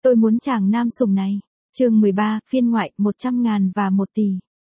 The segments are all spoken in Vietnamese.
Tôi muốn chàng nam sủng này. Chương 13, phiên ngoại, 100.000 và 1 tỷ.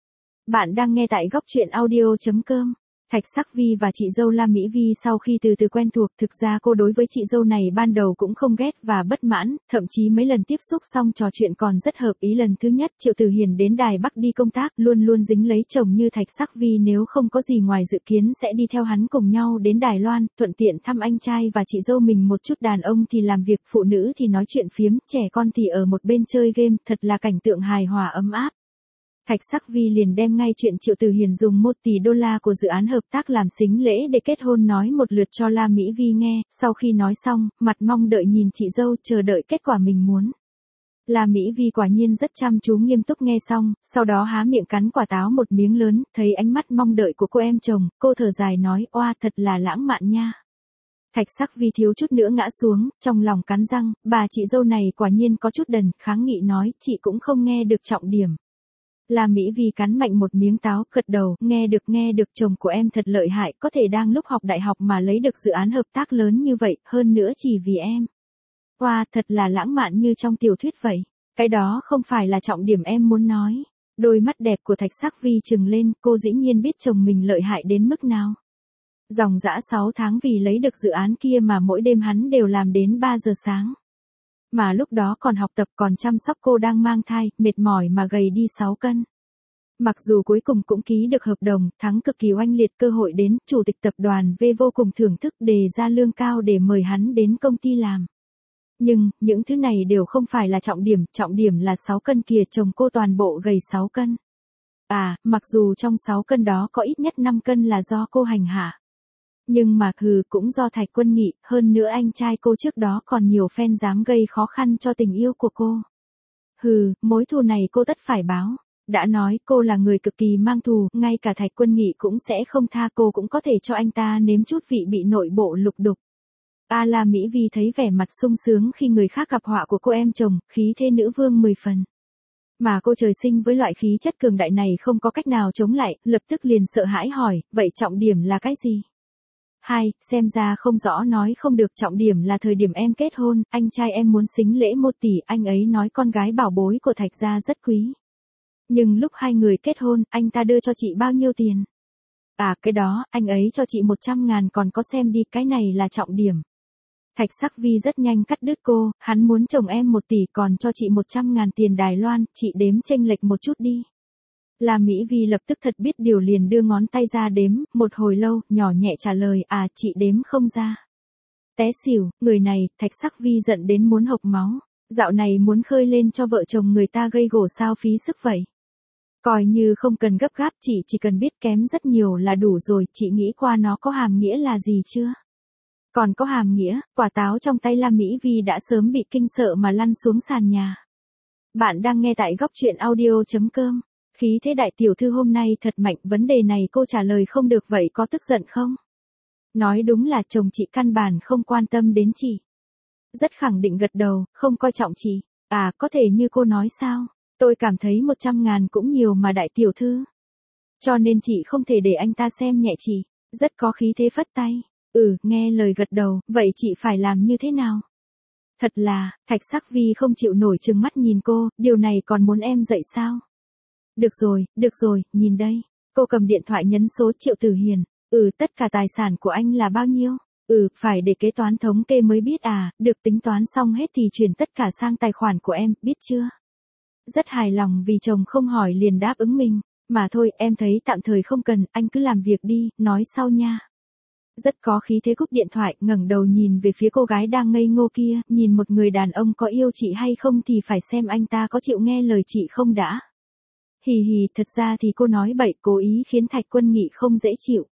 Bạn đang nghe tại góc truyện audio.com. Thạch Sắc Vi và chị dâu La Mỹ Vi sau khi từ từ quen thuộc, thực ra cô đối với chị dâu này ban đầu cũng không ghét và bất mãn, thậm chí mấy lần tiếp xúc xong trò chuyện còn rất hợp ý. Lần thứ nhất Triệu Tử Hiền đến Đài Bắc đi công tác, luôn luôn dính lấy chồng như Thạch Sắc Vi nếu không có gì ngoài dự kiến sẽ đi theo hắn cùng nhau đến Đài Loan, thuận tiện thăm anh trai và chị dâu mình một chút. Đàn ông thì làm việc, phụ nữ thì nói chuyện phiếm, trẻ con thì ở một bên chơi game, thật là cảnh tượng hài hòa ấm áp. Thạch Sắc Vi liền đem ngay chuyện Triệu Tử Hiền dùng 1 tỷ đô la của dự án hợp tác làm sính lễ để kết hôn nói một lượt cho La Mỹ Vi nghe, sau khi nói xong, mặt mong đợi nhìn chị dâu chờ đợi kết quả mình muốn. La Mỹ Vi quả nhiên rất chăm chú nghiêm túc nghe xong, sau đó há miệng cắn quả táo một miếng lớn, thấy ánh mắt mong đợi của cô em chồng, cô thở dài nói, oa thật là lãng mạn nha. Thạch Sắc Vi thiếu chút nữa ngã xuống, trong lòng cắn răng, bà chị dâu này quả nhiên có chút đần, kháng nghị nói, chị cũng không nghe được trọng điểm. La Mỹ Vi cắn mạnh một miếng táo, gật đầu, nghe được, chồng của em thật lợi hại, có thể đang lúc học đại học mà lấy được dự án hợp tác lớn như vậy, hơn nữa chỉ vì em. Wow, thật là lãng mạn như trong tiểu thuyết vậy. Cái đó không phải là trọng điểm em muốn nói. Đôi mắt đẹp của Thạch Sắc Vi trừng lên, cô dĩ nhiên biết chồng mình lợi hại đến mức nào. Dòng dã 6 tháng vì lấy được dự án kia mà mỗi đêm hắn đều làm đến 3 giờ sáng. Mà lúc đó còn học tập còn chăm sóc cô đang mang thai, mệt mỏi mà gầy đi 6 cân. Mặc dù cuối cùng cũng ký được hợp đồng, thắng cực kỳ oanh liệt, cơ hội đến, chủ tịch tập đoàn V vô cùng thưởng thức, đề ra lương cao để mời hắn đến công ty làm. Nhưng, những thứ này đều không phải là trọng điểm là 6 cân kìa, chồng cô toàn bộ gầy 6 cân. À, mặc dù trong 6 cân đó có ít nhất 5 cân là do cô hành hạ. Nhưng mà cũng do Thạch Quân Nghị, hơn nữa anh trai cô trước đó còn nhiều fan dám gây khó khăn cho tình yêu của cô. Mối thù này cô tất phải báo. Đã nói cô là người cực kỳ mang thù, ngay cả Thạch Quân Nghị cũng sẽ không tha, cô cũng có thể cho anh ta nếm chút vị bị nội bộ lục đục. La Mỹ Vi thấy vẻ mặt sung sướng khi người khác gặp họa của cô em chồng, khí thế nữ vương 10 phần. Mà cô trời sinh với loại khí chất cường đại này không có cách nào chống lại, lập tức liền sợ hãi hỏi, vậy trọng điểm là cái gì? Xem ra không rõ nói không được, trọng điểm là thời điểm em kết hôn, anh trai em muốn sính lễ 1 tỷ, anh ấy nói con gái bảo bối của Thạch gia rất quý. Nhưng lúc hai người kết hôn, anh ta đưa cho chị bao nhiêu tiền? Cái đó, anh ấy cho chị 100.000, còn có xem đi, cái này là trọng điểm. Thạch Sắc Vi rất nhanh cắt đứt cô, hắn muốn chồng em 1 tỷ còn cho chị 100.000 tiền Đài Loan, chị đếm chênh lệch một chút đi. La Mỹ Vi lập tức thật biết điều liền đưa ngón tay ra đếm, một hồi lâu, nhỏ nhẹ trả lời, chị đếm không ra. Té xỉu, người này, Thạch Sắc Vi giận đến muốn hộc máu, dạo này muốn khơi lên cho vợ chồng người ta gây gổ sao phí sức vậy. Coi như không cần gấp gáp, chị chỉ cần biết kém rất nhiều là đủ rồi, chị nghĩ qua nó có hàm nghĩa là gì chưa? Còn có hàm nghĩa, quả táo trong tay La Mỹ Vi đã sớm bị kinh sợ mà lăn xuống sàn nhà. Bạn đang nghe tại góc truyện audio.com. Khí thế đại tiểu thư hôm nay thật mạnh, vấn đề này cô trả lời không được, vậy có tức giận không? Nói đúng là chồng chị căn bản không quan tâm đến chị. Rất khẳng định gật đầu, không coi trọng chị. Có thể như cô nói sao? Tôi cảm thấy 100.000 cũng nhiều mà đại tiểu thư. Cho nên chị không thể để anh ta xem nhẹ chị. Rất có khí thế phất tay. Nghe lời gật đầu, vậy chị phải làm như thế nào? Thật là, Thạch Sắc Vi không chịu nổi trừng mắt nhìn cô, điều này còn muốn em dạy sao? Được rồi, nhìn đây. Cô cầm điện thoại nhấn số Triệu Tử Hiền. Tất cả tài sản của anh là bao nhiêu? Phải để kế toán thống kê mới biết được, tính toán xong hết thì chuyển tất cả sang tài khoản của em, biết chưa? Rất hài lòng vì chồng không hỏi liền đáp ứng mình. Mà thôi, em thấy tạm thời không cần, anh cứ làm việc đi, nói sau nha. Rất có khí thế cúp điện thoại, ngẩng đầu nhìn về phía cô gái đang ngây ngô kia, nhìn một người đàn ông có yêu chị hay không thì phải xem anh ta có chịu nghe lời chị không đã. Thật ra thì cô nói bậy, cố ý khiến Thạch Quân Nghị không dễ chịu.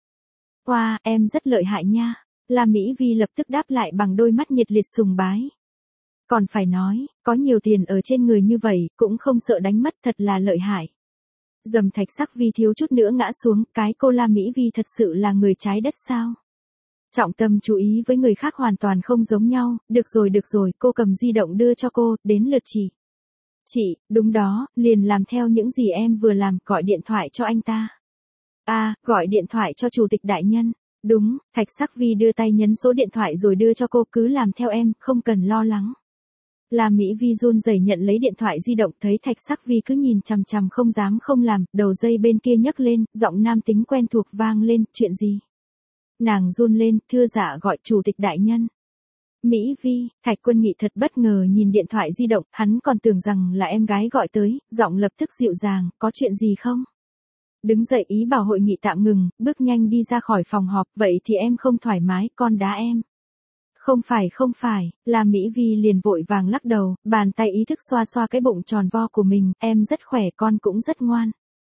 Em rất lợi hại nha. La Mỹ Vi lập tức đáp lại bằng đôi mắt nhiệt liệt sùng bái. Còn phải nói, có nhiều tiền ở trên người như vậy, cũng không sợ đánh mất, thật là lợi hại. Dầm Thạch Sắc Vi thiếu chút nữa ngã xuống, cái cô La Mỹ Vi thật sự là người trái đất sao? Trọng tâm chú ý với người khác hoàn toàn không giống nhau, được rồi, cô cầm di động đưa cho cô, đến lượt chị. Chị, đúng đó, liền làm theo những gì em vừa làm, gọi điện thoại cho anh ta. Gọi điện thoại cho chủ tịch đại nhân. Đúng, Thạch Sắc Vi đưa tay nhấn số điện thoại rồi đưa cho cô, cứ làm theo em, không cần lo lắng. La Mỹ Vi run rẩy nhận lấy điện thoại di động, thấy Thạch Sắc Vi cứ nhìn chằm chằm không dám không làm, đầu dây bên kia nhấc lên, giọng nam tính quen thuộc vang lên, chuyện gì? Nàng run lên, thưa dạ gọi chủ tịch đại nhân. Mỹ Vi, Thạch Quân Nghị thật bất ngờ nhìn điện thoại di động, hắn còn tưởng rằng là em gái gọi tới, giọng lập tức dịu dàng, có chuyện gì không? Đứng dậy ý bảo hội nghị tạm ngừng, bước nhanh đi ra khỏi phòng họp, vậy thì em không thoải mái, con đá em. Không phải, là Mỹ Vi liền vội vàng lắc đầu, bàn tay ý thức xoa xoa cái bụng tròn vo của mình, em rất khỏe, con cũng rất ngoan.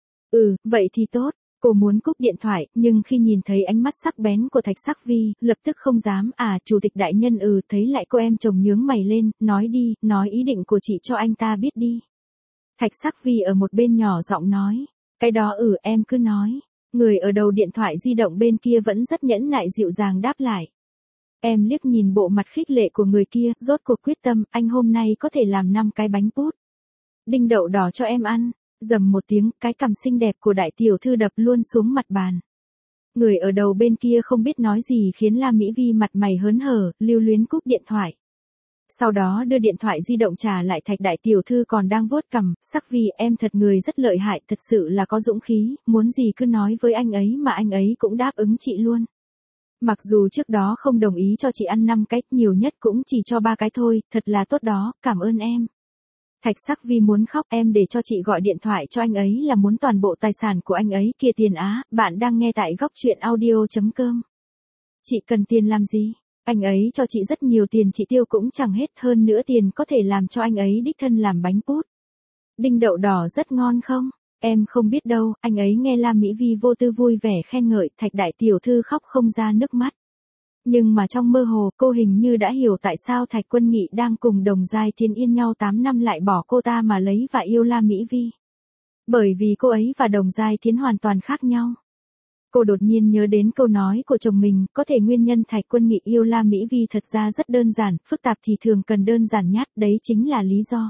Vậy thì tốt. Cô muốn cúp điện thoại, nhưng khi nhìn thấy ánh mắt sắc bén của Thạch Sắc Vi, lập tức không dám, chủ tịch đại nhân thấy lại cô em chồng nhướng mày lên, nói đi, nói ý định của chị cho anh ta biết đi. Thạch Sắc Vi ở một bên nhỏ giọng nói, cái đó em cứ nói. Người ở đầu điện thoại di động bên kia vẫn rất nhẫn nại dịu dàng đáp lại. Em liếc nhìn bộ mặt khích lệ của người kia, rốt cuộc quyết tâm, anh hôm nay có thể làm 5 cái bánh pút đinh đậu đỏ cho em ăn. Rầm một tiếng, cái cằm xinh đẹp của đại tiểu thư đập luôn xuống mặt bàn. Người ở đầu bên kia không biết nói gì khiến La Mỹ Vi mặt mày hớn hở, lưu luyến cúp điện thoại. Sau đó đưa điện thoại di động trả lại Thạch đại tiểu thư còn đang vuốt cằm, Sắc Vi em thật người rất lợi hại, thật sự là có dũng khí, muốn gì cứ nói với anh ấy mà anh ấy cũng đáp ứng chị luôn. Mặc dù trước đó không đồng ý cho chị ăn 5 cái, nhiều nhất cũng chỉ cho 3 cái thôi, thật là tốt đó, cảm ơn em. Thạch Sắc Vi muốn khóc, em để cho chị gọi điện thoại cho anh ấy là muốn toàn bộ tài sản của anh ấy kia tiền á, bạn đang nghe tại góc truyện audio.com. Chị cần tiền làm gì? Anh ấy cho chị rất nhiều tiền chị tiêu cũng chẳng hết, hơn nữa tiền có thể làm cho anh ấy đích thân làm bánh pút đinh đậu đỏ rất ngon không? Em không biết đâu, anh ấy nghe La Mỹ Vi vô tư vui vẻ khen ngợi, Thạch đại tiểu thư khóc không ra nước mắt. Nhưng mà trong mơ hồ, cô hình như đã hiểu tại sao Thạch Quân Nghị đang cùng Đồng Giai Thiến yên nhau 8 năm lại bỏ cô ta mà lấy và yêu La Mỹ Vi. Bởi vì cô ấy và Đồng Giai Thiến hoàn toàn khác nhau. Cô đột nhiên nhớ đến câu nói của chồng mình, có thể nguyên nhân Thạch Quân Nghị yêu La Mỹ Vi thật ra rất đơn giản, phức tạp thì thường cần đơn giản nhất, đấy chính là lý do.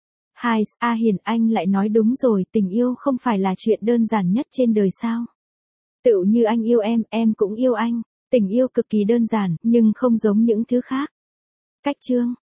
Hiền anh lại nói đúng rồi, tình yêu không phải là chuyện đơn giản nhất trên đời sao. Tựu như anh yêu em cũng yêu anh. Tình yêu cực kỳ đơn giản, nhưng không giống những thứ khác. Cách chương